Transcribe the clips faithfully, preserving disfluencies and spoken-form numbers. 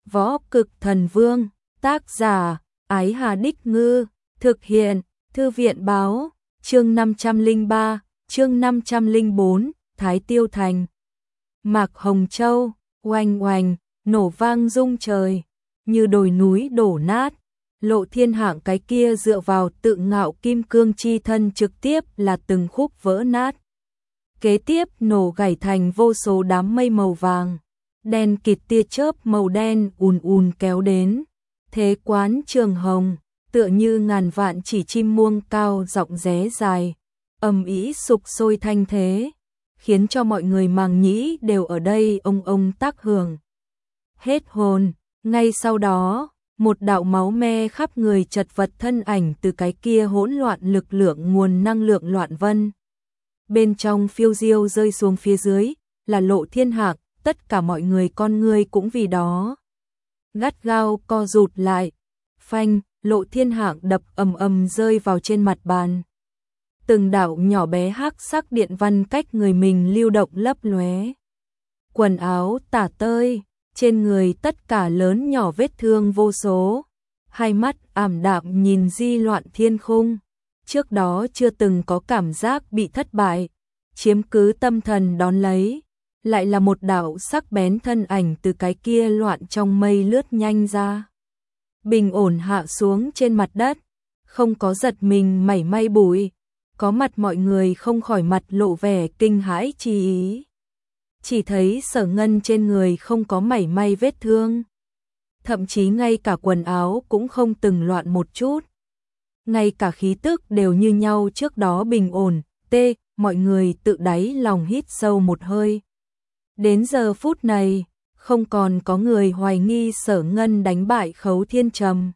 Võ Cực Thần Vương, tác giả, Ái Hà Đích Ngư, thực hiện, Thư viện báo, chương năm trăm lẻ ba, chương năm trăm lẻ bốn, Thái Tiêu Thành. Mạc Hồng Châu, oanh oanh, nổ vang rung trời, như đồi núi đổ nát. Lộ Thiên Hạng cái kia dựa vào tự ngạo kim cương chi thân trực tiếp là từng khúc vỡ nát. Kế tiếp nổ gãy thành vô số đám mây màu vàng, đen kịt tia chớp màu đen ùn ùn kéo đến. Thế quán trường hồng, tựa như ngàn vạn chỉ chim muông cao giọng ré dài, ầm ĩ sục sôi thanh thế, khiến cho mọi người màng nhĩ đều ở đây ông ông tác hưởng. Hết hồn, ngay sau đó, một đạo máu me khắp người chật vật thân ảnh từ cái kia hỗn loạn lực lượng nguồn năng lượng loạn vân. Bên trong phiêu diêu rơi xuống phía dưới, là Lộ Thiên Hạng, tất cả mọi người con ngươi cũng vì đó gắt gao co rụt lại. Phanh, Lộ Thiên Hạng đập ầm ầm rơi vào trên mặt bàn. Từng đạo nhỏ bé hắc sắc điện văn cách người mình lưu động lấp lóe. Quần áo tả tơi, trên người tất cả lớn nhỏ vết thương vô số. Hai mắt ảm đạm nhìn di loạn thiên khung. Trước đó chưa từng có cảm giác bị thất bại, chiếm cứ tâm thần đón lấy. Lại là một đạo sắc bén thân ảnh từ cái kia loạn trong mây lướt nhanh ra. Bình ổn hạ xuống trên mặt đất, không có giật mình mảy may bụi. Có mặt mọi người không khỏi mặt lộ vẻ kinh hãi chi ý. Chỉ thấy Sở Ngân trên người không có mảy may vết thương. Thậm chí ngay cả quần áo cũng không từng loạn một chút. Ngay cả khí tức đều như nhau trước đó bình ổn. Tê, mọi người tự đáy lòng hít sâu một hơi. Đến giờ phút này, không còn có người hoài nghi Sở Ngân đánh bại Khấu Thiên Trầm.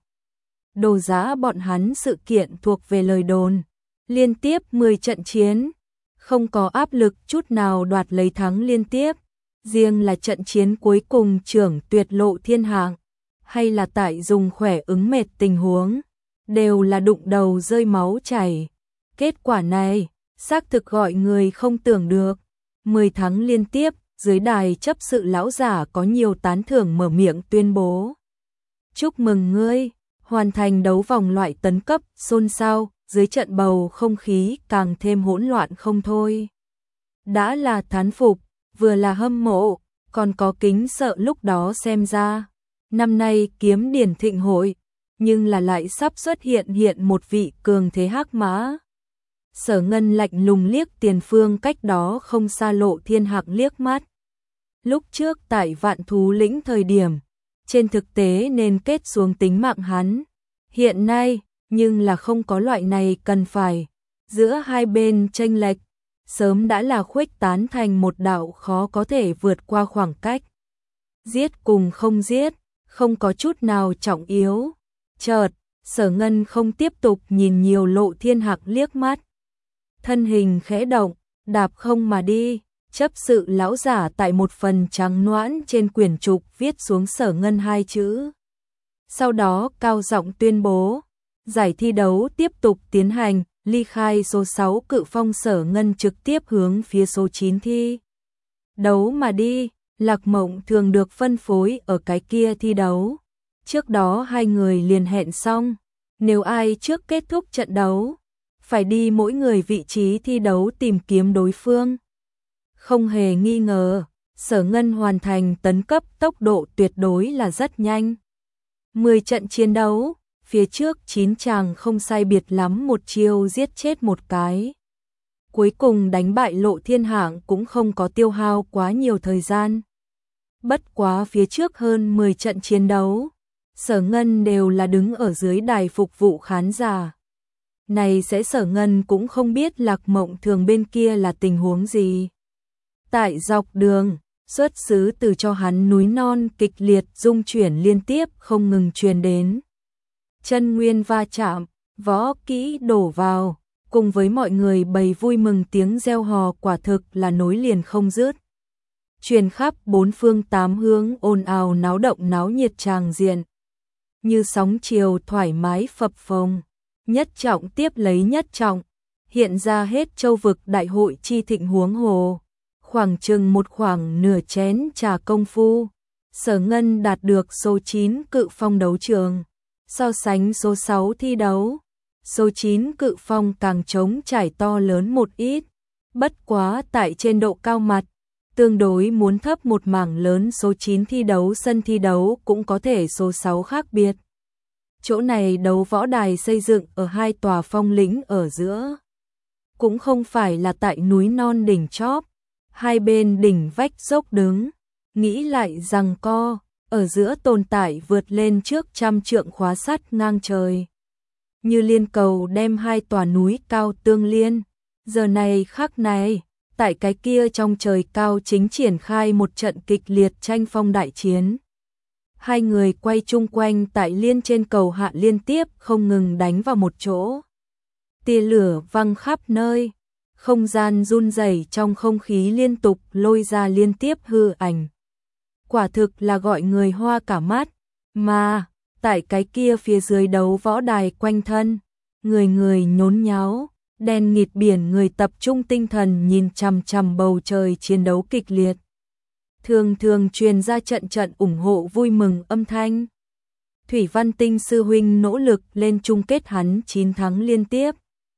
Đồ giá bọn hắn sự kiện thuộc về lời đồn. Liên tiếp mười trận chiến, không có áp lực chút nào đoạt lấy thắng liên tiếp. Riêng là trận chiến cuối cùng trưởng tuyệt Lộ Thiên Hạng, hay là tại dùng khỏe ứng mệt tình huống, đều là đụng đầu rơi máu chảy. Kết quả này, xác thực gọi người không tưởng được. mười thắng liên tiếp, dưới đài chấp sự lão giả có nhiều tán thưởng mở miệng tuyên bố. Chúc mừng ngươi, hoàn thành đấu vòng loại tấn cấp, xôn xao, dưới trận bầu không khí càng thêm hỗn loạn không thôi. Đã là thán phục, vừa là hâm mộ, còn có kính sợ lúc đó xem ra. Năm nay kiếm điển thịnh hội, nhưng là lại sắp xuất hiện hiện một vị cường thế hắc mã. Sở Ngân lạnh lùng liếc tiền phương cách đó không xa Lộ Thiên Hạng liếc mắt. Lúc trước tại Vạn Thú Lĩnh thời điểm, trên thực tế nên kết xuống tính mạng hắn. Hiện nay, nhưng là không có loại này cần phải. Giữa hai bên chênh lệch, sớm đã là khuếch tán thành một đạo khó có thể vượt qua khoảng cách. Giết cùng không giết, không có chút nào trọng yếu. Chợt, Sở Ngân không tiếp tục nhìn nhiều Lộ Thiên Hạng liếc mắt. Thân hình khẽ động, đạp không mà đi. Chấp sự lão giả tại một phần trắng noãn trên quyển trục viết xuống Sở Ngân hai chữ. Sau đó cao giọng tuyên bố, giải thi đấu tiếp tục tiến hành, ly khai số sáu cự phong Sở Ngân trực tiếp hướng phía số chín thi đấu mà đi. Lạc Mộng thường được phân phối ở cái kia thi đấu. Trước đó hai người liền hẹn xong, nếu ai trước kết thúc trận đấu, phải đi mỗi người vị trí thi đấu tìm kiếm đối phương. Không hề nghi ngờ, Sở Ngân hoàn thành tấn cấp tốc độ tuyệt đối là rất nhanh. mười trận chiến đấu, phía trước chín chàng không sai biệt lắm một chiêu giết chết một cái. Cuối cùng đánh bại Lộ Thiên Hạng cũng không có tiêu hao quá nhiều thời gian. Bất quá phía trước hơn mười trận chiến đấu, Sở Ngân đều là đứng ở dưới đài phục vụ khán giả. Này sẽ Sở Ngân cũng không biết Lạc Mộng thường bên kia là tình huống gì. Tại dọc đường, xuất xứ từ cho hắn núi non kịch liệt rung chuyển liên tiếp không ngừng truyền đến. Chân nguyên va chạm, võ kỹ đổ vào, cùng với mọi người bày vui mừng tiếng reo hò quả thực là nối liền không dứt. Truyền khắp bốn phương tám hướng ồn ào náo động náo nhiệt tràng diện. Như sóng chiều thoải mái phập phồng, nhất trọng tiếp lấy nhất trọng, hiện ra hết châu vực đại hội chi thịnh huống hồ. Khoảng chừng một khoảng nửa chén trà công phu, Sở Ngân đạt được số chín cự phong đấu trường. So sánh số sáu thi đấu, số chín cự phong càng trống trải to lớn một ít. Bất quá tại trên độ cao mặt, tương đối muốn thấp một mảng lớn. Số chín thi đấu sân thi đấu cũng có thể số sáu khác biệt. Chỗ này đấu võ đài xây dựng ở hai tòa phong lĩnh ở giữa. Cũng không phải là tại núi non đỉnh chóp, hai bên đỉnh vách dốc đứng, nghĩ lại rằng co, ở giữa tồn tại vượt lên trước trăm trượng khóa sắt ngang trời. Như liên cầu đem hai tòa núi cao tương liên, giờ này khắc này, tại cái kia trong trời cao chính triển khai một trận kịch liệt tranh phong đại chiến. Hai người quay chung quanh tại liên trên cầu hạ liên tiếp không ngừng đánh vào một chỗ. Tia lửa văng khắp nơi, không gian run rẩy trong không khí liên tục lôi ra liên tiếp hư ảnh. Quả thực là gọi người hoa cả mắt, mà tại cái kia phía dưới đấu võ đài quanh thân, người người nhốn nháo, đen nghịt biển người tập trung tinh thần nhìn chằm chằm bầu trời chiến đấu kịch liệt. Thường thường truyền ra trận trận ủng hộ vui mừng âm thanh. Thủy Văn Tinh sư huynh nỗ lực lên chung kết hắn chín thắng liên tiếp.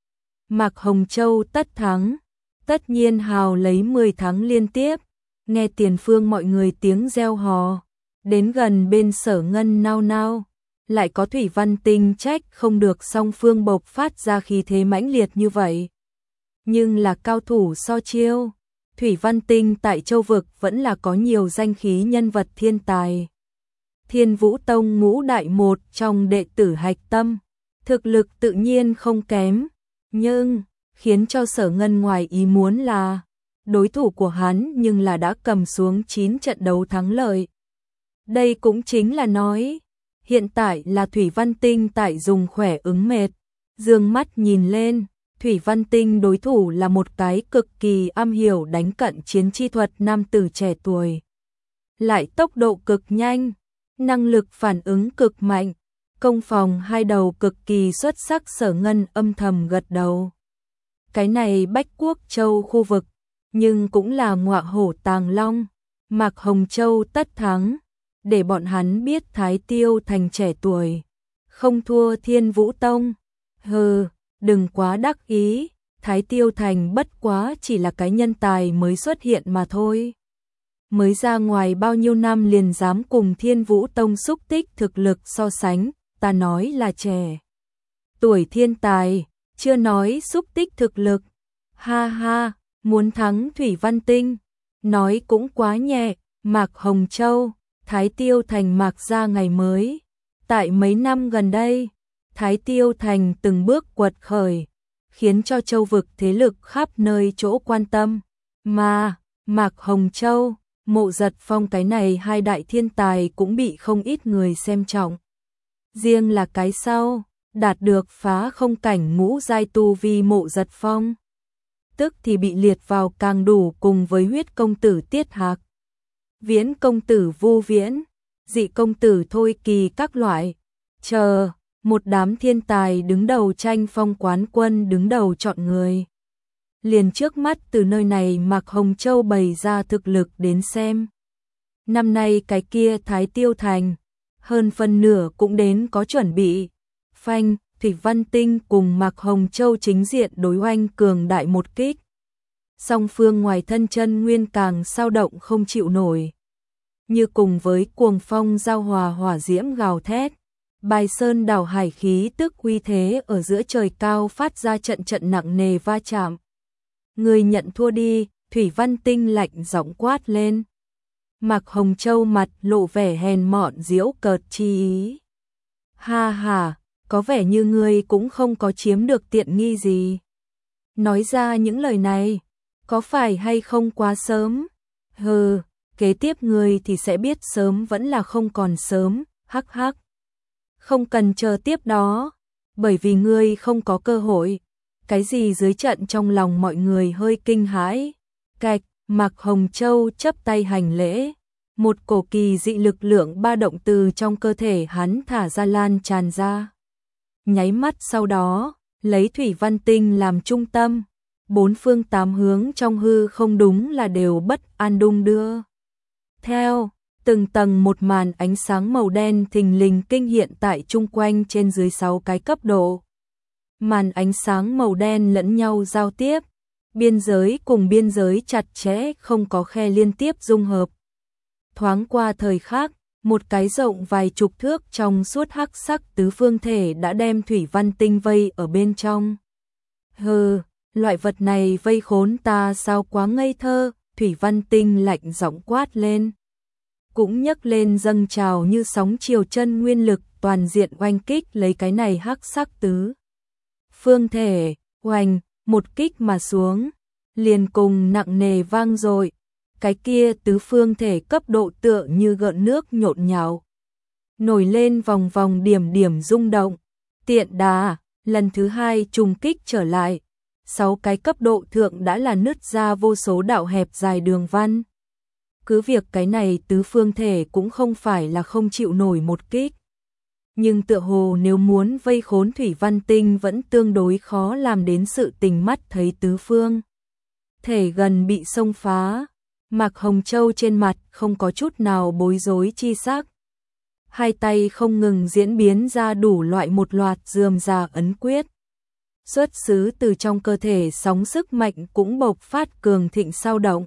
Mạc Hồng Châu tất thắng, tất nhiên hào lấy mười thắng liên tiếp. Nghe tiền phương mọi người tiếng reo hò, đến gần bên Sở Ngân nao nao, lại có Thủy Văn Tinh trách không được song phương bộc phát ra khí thế mãnh liệt như vậy. Nhưng là cao thủ so chiêu, Thủy Văn Tinh tại châu vực vẫn là có nhiều danh khí nhân vật thiên tài. Thiên Vũ Tông ngũ đại một trong đệ tử hạch tâm, thực lực tự nhiên không kém, nhưng khiến cho Sở Ngân ngoài ý muốn là đối thủ của hắn nhưng là đã cầm xuống chín trận đấu thắng lợi. Đây cũng chính là nói, hiện tại là Thủy Văn Tinh tại dùng khỏe ứng mệt. Dương mắt nhìn lên, Thủy Văn Tinh đối thủ là một cái cực kỳ am hiểu đánh cận chiến chi thuật nam tử trẻ tuổi. Lại tốc độ cực nhanh, năng lực phản ứng cực mạnh, công phòng hai đầu cực kỳ xuất sắc. Sở Ngân âm thầm gật đầu. Cái này Bách Quốc Châu khu vực, nhưng cũng là ngọa hổ tàng long, Mạc Hồng Châu tất thắng, để bọn hắn biết Thái Tiêu Thành trẻ tuổi, không thua Thiên Vũ Tông. Hừ, đừng quá đắc ý, Thái Tiêu Thành bất quá chỉ là cái nhân tài mới xuất hiện mà thôi. Mới ra ngoài bao nhiêu năm liền dám cùng Thiên Vũ Tông xúc tích thực lực so sánh, ta nói là trẻ tuổi thiên tài, chưa nói xúc tích thực lực. Ha ha, muốn thắng Thủy Văn Tinh, nói cũng quá nhẹ. Mạc Hồng Châu, Thái Tiêu Thành Mạc ra ngày mới. Tại mấy năm gần đây, Thái Tiêu Thành từng bước quật khởi, khiến cho châu vực thế lực khắp nơi chỗ quan tâm. Mà, Mạc Hồng Châu, Mộ Giật Phong cái này hai đại thiên tài cũng bị không ít người xem trọng. Riêng là cái sau, đạt được phá không cảnh ngũ giai tu vi Mộ Giật Phong, tức thì bị liệt vào càng đủ cùng với huyết công tử Tiết Hạc, Viễn công tử Vu Viễn, dị công tử Thôi Kỳ các loại, chờ, một đám thiên tài đứng đầu tranh phong quán quân đứng đầu chọn người. Liền trước mắt từ nơi này Mạc Hồng Châu bày ra thực lực đến xem. Năm nay cái kia Thái Tiêu Thành, hơn phân nửa cũng đến có chuẩn bị. Phanh, Thủy Văn Tinh cùng Mạc Hồng Châu chính diện đối oanh cường đại một kích. Song phương ngoài thân chân nguyên càng sao động không chịu nổi. Như cùng với cuồng phong giao hòa hỏa diễm gào thét. Bài sơn đảo hải khí tức uy thế ở giữa trời cao phát ra trận trận nặng nề va chạm. Người nhận thua đi, Thủy Văn Tinh lạnh giọng quát lên. Mạc Hồng Châu mặt lộ vẻ hèn mọn giễu cợt chi ý. Ha ha, có vẻ như ngươi cũng không có chiếm được tiện nghi gì. Nói ra những lời này, có phải hay không quá sớm? Hừ, kế tiếp ngươi thì sẽ biết sớm vẫn là không còn sớm, hắc hắc. Không cần chờ tiếp đó, bởi vì ngươi không có cơ hội. Cái gì dưới trận trong lòng mọi người hơi kinh hãi. Cạch, Mạc Hồng Châu chấp tay hành lễ. Một cổ kỳ dị lực lượng ba động từ trong cơ thể hắn thả ra lan tràn ra. Nháy mắt sau đó, lấy Thủy Văn Tinh làm trung tâm. Bốn phương tám hướng trong hư không đúng là đều bất an đung đưa. Theo, Từng tầng một màn ánh sáng màu đen thình lình kinh hiện tại chung quanh trên dưới sáu cái cấp độ. Màn ánh sáng màu đen lẫn nhau giao tiếp, biên giới cùng biên giới chặt chẽ không có khe liên tiếp dung hợp. Thoáng qua thời khắc, một cái rộng vài chục thước trong suốt hắc sắc tứ phương thể đã đem thủy văn tinh vây ở bên trong. Hừ, loại vật này vây khốn ta sao quá ngây thơ, thủy văn tinh lạnh giọng quát lên. Cũng nhấc lên dâng trào như sóng chiều chân nguyên lực toàn diện oanh kích lấy cái này hắc sắc tứ phương thể, oanh, một kích mà xuống, liền cùng nặng nề vang dội. Cái kia tứ phương thể cấp độ tựa như gợn nước nhộn nhạo, nổi lên vòng vòng điểm điểm rung động. Tiện đà, lần thứ hai trùng kích trở lại, sáu cái cấp độ thượng đã là nứt ra vô số đạo hẹp dài đường văn. Cứ việc cái này tứ phương thể cũng không phải là không chịu nổi một kích. Nhưng tựa hồ nếu muốn vây khốn thủy văn tinh vẫn tương đối khó làm đến sự tình mắt thấy tứ phương thể gần bị xông phá. Mạc Hồng Châu trên mặt không có chút nào bối rối chi sắc. Hai tay không ngừng diễn biến ra đủ loại một loạt rườm rà ấn quyết. Xuất xứ từ trong cơ thể sóng sức mạnh cũng bộc phát cường thịnh sao động.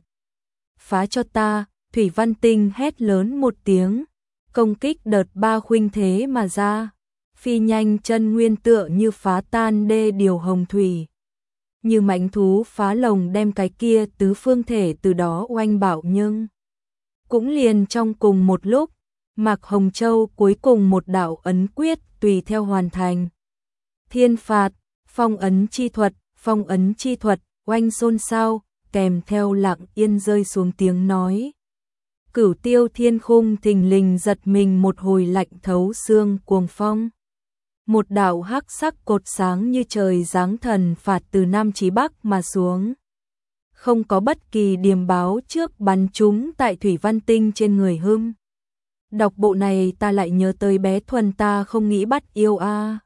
Phá cho ta, Thủy Văn Tinh hét lớn một tiếng, công kích đợt ba khuynh thế mà ra. Phi nhanh chân nguyên tựa như phá tan đê điều hồng thủy. Như mãnh thú phá lồng đem cái kia tứ phương thể từ đó oanh bạo, nhưng cũng liền trong cùng một lúc, Mạc Hồng Châu cuối cùng một đạo ấn quyết tùy theo hoàn thành. Thiên phạt, phong ấn chi thuật, phong ấn chi thuật, oanh xôn xao, kèm theo lặng yên rơi xuống tiếng nói. Cửu Tiêu Thiên Khung thình lình giật mình một hồi lạnh thấu xương cuồng phong. Một đạo hắc sắc cột sáng như trời giáng thần phạt từ Nam chí Bắc mà xuống. Không có bất kỳ điềm báo trước bắn chúng tại Thủy Văn Tinh trên người Hưng. Đọc bộ này ta lại nhớ tới bé Thuần ta không nghĩ bắt yêu a.